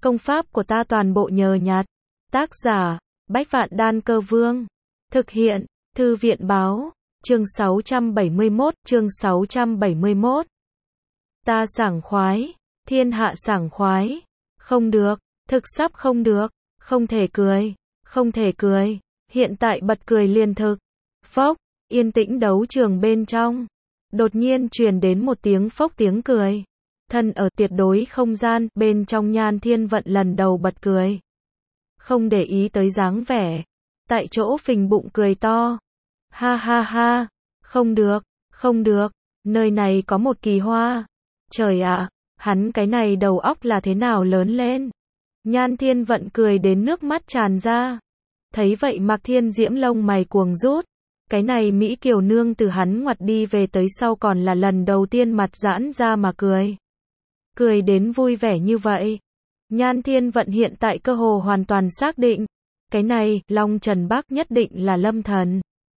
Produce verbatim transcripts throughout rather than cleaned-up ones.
Công pháp của ta toàn bộ nhờ nhặt. Tác giả, Bách Vạn Đan Cơ Vương. Thực hiện, Thư viện Báo. Chương sáu trăm bảy mươi mốt, chương sáu trăm bảy mươi mốt. Ta sảng khoái, thiên hạ sảng khoái. Không được, thực sắp không được, không thể cười, không thể cười, hiện tại bật cười liền thực. Phốc, yên tĩnh đấu trường bên trong. Đột nhiên truyền đến một tiếng phốc tiếng cười. Thân ở tuyệt đối không gian, bên trong Nhan Thiên Vận lần đầu bật cười. Không để ý tới dáng vẻ. Tại chỗ phình bụng cười to. Ha ha ha, không được, không được, nơi này có một kỳ hoa. Trời ạ, hắn cái này đầu óc là thế nào lớn lên. Nhan Thiên Vận cười đến nước mắt tràn ra. Thấy vậy Mạc Thiên Diễm lông mày cuồng rút. Cái này Mỹ Kiều Nương từ hắn ngoặt đi về tới sau còn là lần đầu tiên mặt giãn ra mà cười. Cười đến vui vẻ như vậy. Nhan Thiên Vận hiện tại cơ hồ hoàn toàn xác định. Cái này, Long Trần Bác nhất định là lâm thần.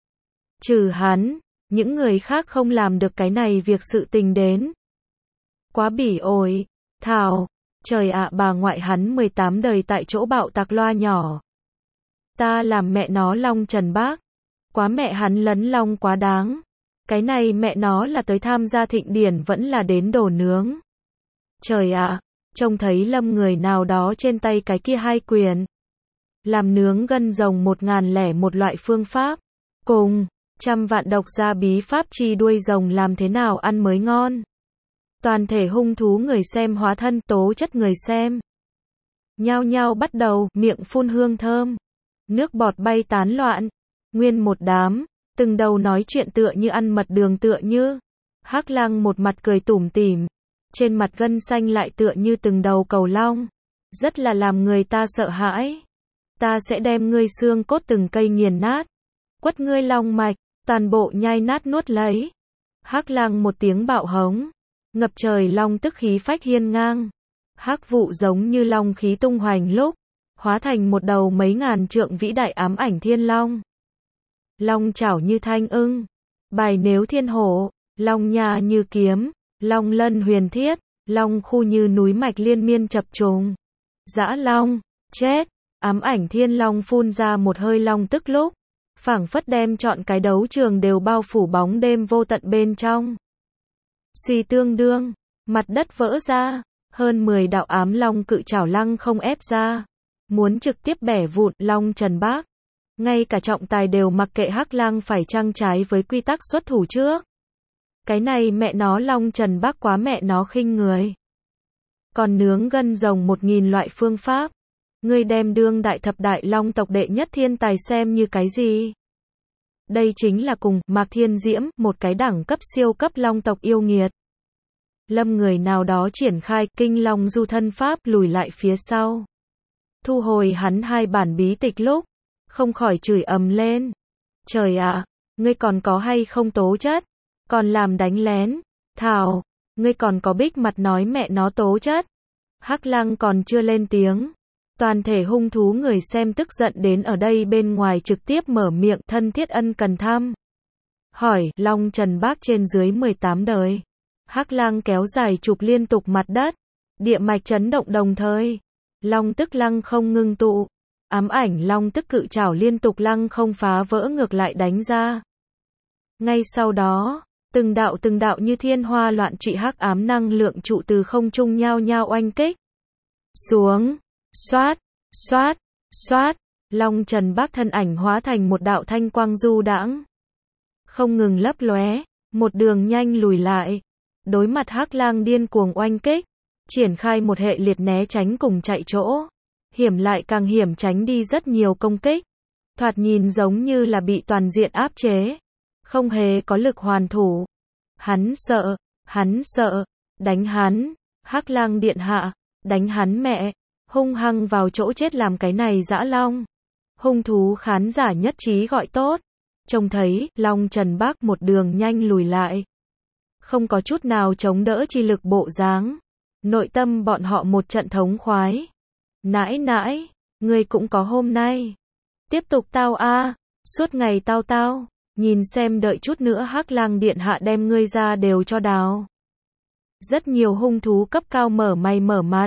Trừ hắn, những người khác không làm được cái này việc sự tình đến. Quá bỉ ổi. Thảo, trời ạ bà ngoại hắn mười tám đời tại chỗ bạo tạc loa nhỏ. Ta làm mẹ nó Long Trần Bác. Quá mẹ hắn lấn long quá đáng. Cái này mẹ nó là tới tham gia thịnh điển vẫn là đến đồ nướng. Trời ạ, trông thấy lâm người nào đó trên tay cái kia hai quyền. Làm nướng gân rồng một ngàn lẻ một loại phương pháp. Cùng, trăm vạn độc gia bí pháp chi đuôi rồng làm thế nào ăn mới ngon. Toàn thể hung thú người xem hóa thân tố chất người xem. Nhao nhao bắt đầu, miệng phun hương thơm. Nước bọt bay tán loạn. Nguyên một đám, từng đầu nói chuyện tựa như ăn mật đường tựa như. Hắc Lăng một mặt cười tủm tỉm. Trên mặt gân xanh lại tựa như từng đầu cầu long. Rất là làm người ta sợ hãi. Ta sẽ đem ngươi xương cốt từng cây nghiền nát. Quất ngươi long mạch, toàn bộ nhai nát nuốt lấy. Hắc Lăng một tiếng bạo hống. Ngập trời long tức khí phách hiên ngang. Hắc vụ giống như long khí tung hoành lúc. Hóa thành một đầu mấy ngàn trượng vĩ đại ám ảnh thiên long. Long chảo như thanh ưng. Bài nếu thiên hổ. Long nha như kiếm. Long lân huyền thiết. Long khu như núi mạch liên miên chập trùng. Dã long. Chết. Ám ảnh thiên long phun ra một hơi long tức lúc. Phảng phất đem trọn cái đấu trường đều bao phủ bóng đêm vô tận bên trong. Suy tương đương. Mặt đất vỡ ra. Hơn mười đạo ám long cự chảo lăng không ép ra. Muốn trực tiếp bẻ vụn Long Trần Bác. Ngay cả trọng tài đều mặc kệ Hắc Lăng phải trang trái với quy tắc xuất thủ trước. Cái này mẹ nó Long Trần Bác quá mẹ nó khinh người. Còn nướng gân rồng một nghìn loại phương pháp. Ngươi đem đương đại thập đại long tộc đệ nhất thiên tài xem như cái gì? Đây chính là cùng Mạc Thiên Diễm, một cái đẳng cấp siêu cấp long tộc yêu nghiệt. Lâm người nào đó triển khai kinh long du thân pháp lùi lại phía sau. Thu hồi hắn hai bản bí tịch lúc. Không khỏi chửi ầm lên. Trời ạ, ngươi còn có hay không tố chất? Còn làm đánh lén. Thảo, ngươi còn có bích mặt nói mẹ nó tố chất. Hắc Lăng còn chưa lên tiếng. Toàn thể hung thú người xem tức giận đến ở đây bên ngoài trực tiếp mở miệng thân thiết ân cần thăm. Hỏi, Long Trần Bác trên dưới mười tám đời. Hắc Lăng kéo dài chụp liên tục mặt đất. Địa mạch chấn động đồng thời. Long tức lăng không ngưng tụ. Ám ảnh long tức cự trảo liên tục lăng không phá vỡ ngược lại đánh ra. Ngay sau đó, từng đạo từng đạo như thiên hoa loạn trụy hắc ám năng lượng trụ từ không trung nhao nhao oanh kích. Xuống, xoát, xoát, xoát, Long Trần Bác thân ảnh hóa thành một đạo thanh quang du đãng. Không ngừng lấp lóe, một đường nhanh lùi lại. Đối mặt Hắc Lang điên cuồng oanh kích, triển khai một hệ liệt né tránh cùng chạy chỗ. Hiểm lại càng hiểm tránh đi rất nhiều công kích. Thoạt nhìn giống như là bị toàn diện áp chế. Không hề có lực hoàn thủ. Hắn sợ, hắn sợ, đánh hắn, Hắc Lang điện hạ, đánh hắn mẹ, hung hăng vào chỗ chết làm cái này dã long. Hung thú khán giả nhất trí gọi tốt. Trông thấy, Long Trần Bác một đường nhanh lùi lại. Không có chút nào chống đỡ chi lực bộ dáng. Nội tâm bọn họ một trận thống khoái. Nãi nãi, ngươi cũng có hôm nay. Tiếp tục tao a, suốt ngày tao tao, nhìn xem đợi chút nữa Hắc Lang điện hạ đem ngươi ra đều cho đào. Rất nhiều hung thú cấp cao mở mày mở mặt,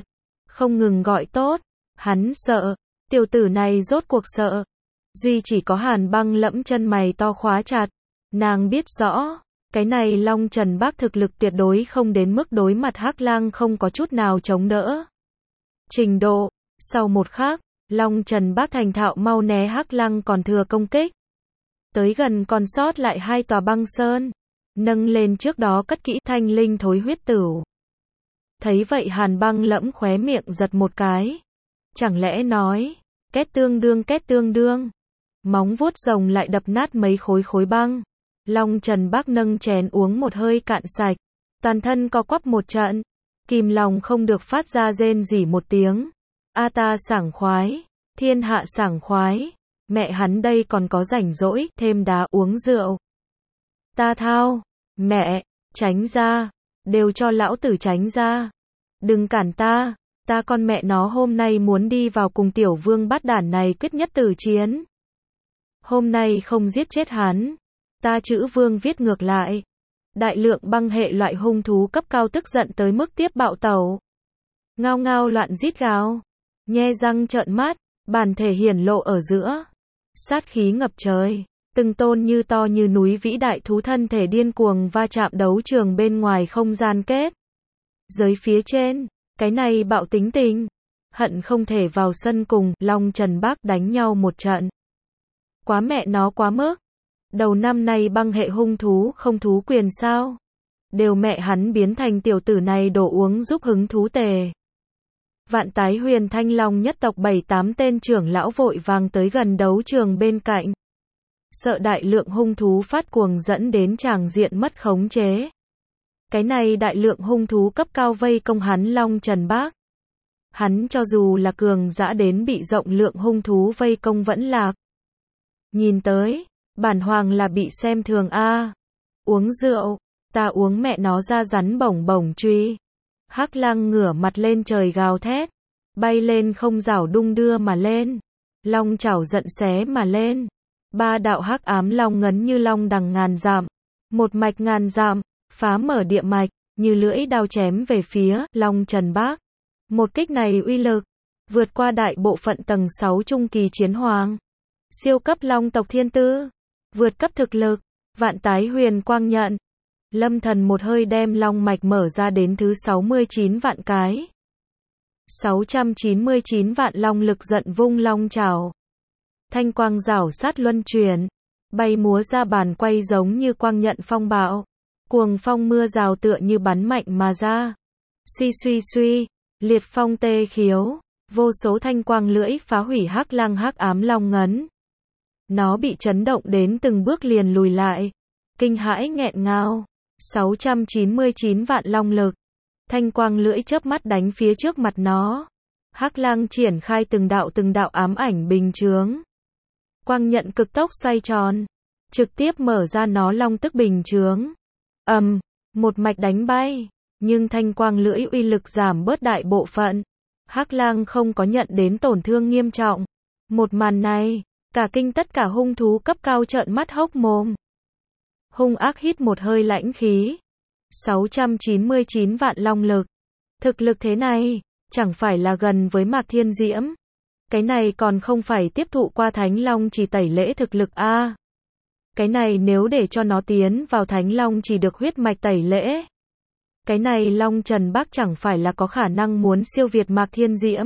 không ngừng gọi tốt. Hắn sợ, tiểu tử này rốt cuộc sợ. Duy chỉ có Hàn Băng lẫm chân mày to khóa chặt. Nàng biết rõ, cái này Long Trần Bác thực lực tuyệt đối không đến mức đối mặt Hắc Lang không có chút nào chống đỡ. Trình độ, sau một khắc, Long Trần Bác thành thạo mau né Hắc Lang còn thừa công kích. Tới gần còn sót lại hai tòa băng sơn, nâng lên trước đó cất kỹ thanh linh thối huyết tửu. Thấy vậy Hàn Băng lẫm khóe miệng giật một cái. Chẳng lẽ nói, két tương đương két tương đương. Móng vuốt rồng lại đập nát mấy khối khối băng. Long Trần Bác nâng chén uống một hơi cạn sạch. Toàn thân co quắp một trận. Kìm lòng không được phát ra rên rỉ một tiếng. A ta sảng khoái. Thiên hạ sảng khoái. Mẹ hắn đây còn có rảnh rỗi, thêm đá uống rượu. Ta thao. Mẹ, tránh ra. Đều cho lão tử tránh ra. Đừng cản ta. Ta con mẹ nó hôm nay muốn đi vào cùng tiểu vương bát đản này quyết nhất tử chiến. Hôm nay không giết chết hắn. Ta chữ vương viết ngược lại. Đại lượng băng hệ loại hung thú cấp cao tức giận tới mức tiếp bạo tẩu. Ngao ngao loạn rít gào. Nhe răng trợn mắt, bản thể hiển lộ ở giữa. Sát khí ngập trời. Từng tôn như to như núi vĩ đại thú thân thể điên cuồng va chạm đấu trường bên ngoài không gian kết. Giới phía trên, cái này bạo tính tình. Hận không thể vào sân cùng Long Trần Bác đánh nhau một trận. Quá mẹ nó quá mức. Đầu năm nay băng hệ hung thú không thú quyền sao? Đều mẹ hắn biến thành tiểu tử này đổ uống giúp hứng thú tề. Vạn Tái Huyền Thanh Long nhất tộc bảy tám tên trưởng lão vội vàng tới gần đấu trường bên cạnh. Sợ đại lượng hung thú phát cuồng dẫn đến tràng diện mất khống chế. Cái này đại lượng hung thú cấp cao vây công hắn Long Trần Bác. Hắn cho dù là cường dã đến bị rộng lượng hung thú vây công vẫn lạc. Nhìn tới, bản hoàng là bị xem thường a. Uống rượu, ta uống mẹ nó ra rắn bổng bổng truy. Hắc Lang ngửa mặt lên trời gào thét, bay lên không rảo đung đưa mà lên. Long chảo giận xé mà lên. Ba đạo hắc ám long ngấn như long đằng ngàn dặm, một mạch ngàn dặm, phá mở địa mạch, như lưỡi đao chém về phía Long Trần Bác. Một kích này uy lực vượt qua đại bộ phận tầng sáu trung kỳ chiến hoàng. Siêu cấp long tộc thiên tư, vượt cấp thực lực, Vạn Tái Huyền Quang nhận. Lâm Thần một hơi đem long mạch mở ra đến thứ sáu mươi chín vạn cái. sáu trăm chín mươi chín vạn long lực giận vung long chảo. Thanh quang rảo sát luân chuyển, bay múa ra bàn quay giống như quang nhận phong bạo. Cuồng phong mưa rào tựa như bắn mạnh mà ra. Suy suy suy, liệt phong tê khiếu, vô số thanh quang lưỡi phá hủy Hắc Lang hắc ám long ngấn. Nó bị chấn động đến từng bước liền lùi lại. Kinh hãi nghẹn ngào. sáu trăm chín mươi chín vạn long lực. Thanh quang lưỡi chớp mắt đánh phía trước mặt nó. Hắc Lang triển khai từng đạo từng đạo ám ảnh bình chướng. Quang nhận cực tốc xoay tròn, trực tiếp mở ra nó long tức bình chướng. Ầm, um, một mạch đánh bay, nhưng thanh quang lưỡi uy lực giảm bớt đại bộ phận. Hắc Lang không có nhận đến tổn thương nghiêm trọng. Một màn này, cả kinh tất cả hung thú cấp cao trợn mắt hốc mồm. Hung ác hít một hơi lãnh khí. sáu trăm chín mươi chín vạn long lực. Thực lực thế này, chẳng phải là gần với Mạc Thiên Diễm. Cái này còn không phải tiếp thụ qua Thánh Long chỉ tẩy lễ thực lực a. À. Cái này nếu để cho nó tiến vào Thánh Long chỉ được huyết mạch tẩy lễ. Cái này Long Trần Bác chẳng phải là có khả năng muốn siêu việt Mạc Thiên Diễm.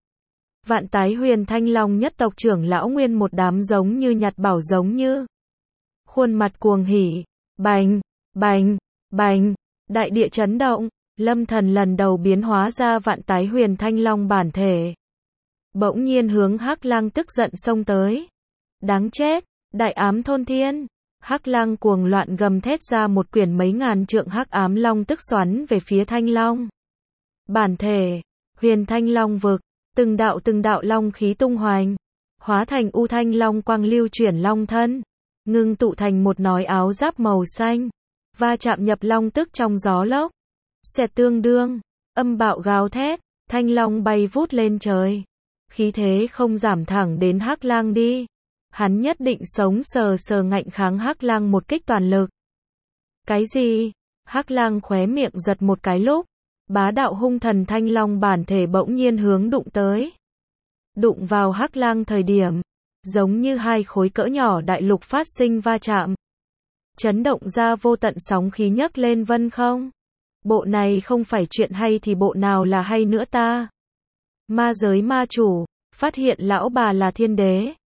Vạn Tái Huyền Thanh Long nhất tộc trưởng lão nguyên một đám giống như nhặt bảo giống như. Khuôn mặt cuồng hỉ, bành, bành, bành, đại địa chấn động, Lâm Thần lần đầu biến hóa ra Vạn Tái Huyền Thanh Long bản thể. Bỗng nhiên hướng Hắc Lang tức giận xông tới. Đáng chết, đại ám thôn thiên. Hắc Lang cuồng loạn gầm thét ra một quyển mấy ngàn trượng hắc ám long tức xoắn về phía Thanh Long. Bản thể, Huyền Thanh Long vực, từng đạo từng đạo long khí tung hoành, hóa thành u thanh long quang lưu chuyển long thân, ngưng tụ thành một nói áo giáp màu xanh, va chạm nhập long tức trong gió lốc. Xẹt tương đương, âm bạo gào thét, Thanh Long bay vút lên trời. Khí thế không giảm thẳng đến Hắc Lang đi. Hắn nhất định sống sờ sờ ngạnh kháng Hắc Lang một kích toàn lực. Cái gì? Hắc Lang khóe miệng giật một cái lúc. Bá đạo hung thần thanh long bản thể bỗng nhiên hướng đụng tới. Đụng vào Hắc Lang thời điểm, giống như hai khối cỡ nhỏ đại lục phát sinh va chạm. Chấn động ra vô tận sóng khí nhấc lên vân không. Bộ này không phải chuyện hay thì bộ nào là hay nữa ta? Ma giới ma chủ, phát hiện lão bà là thiên đế.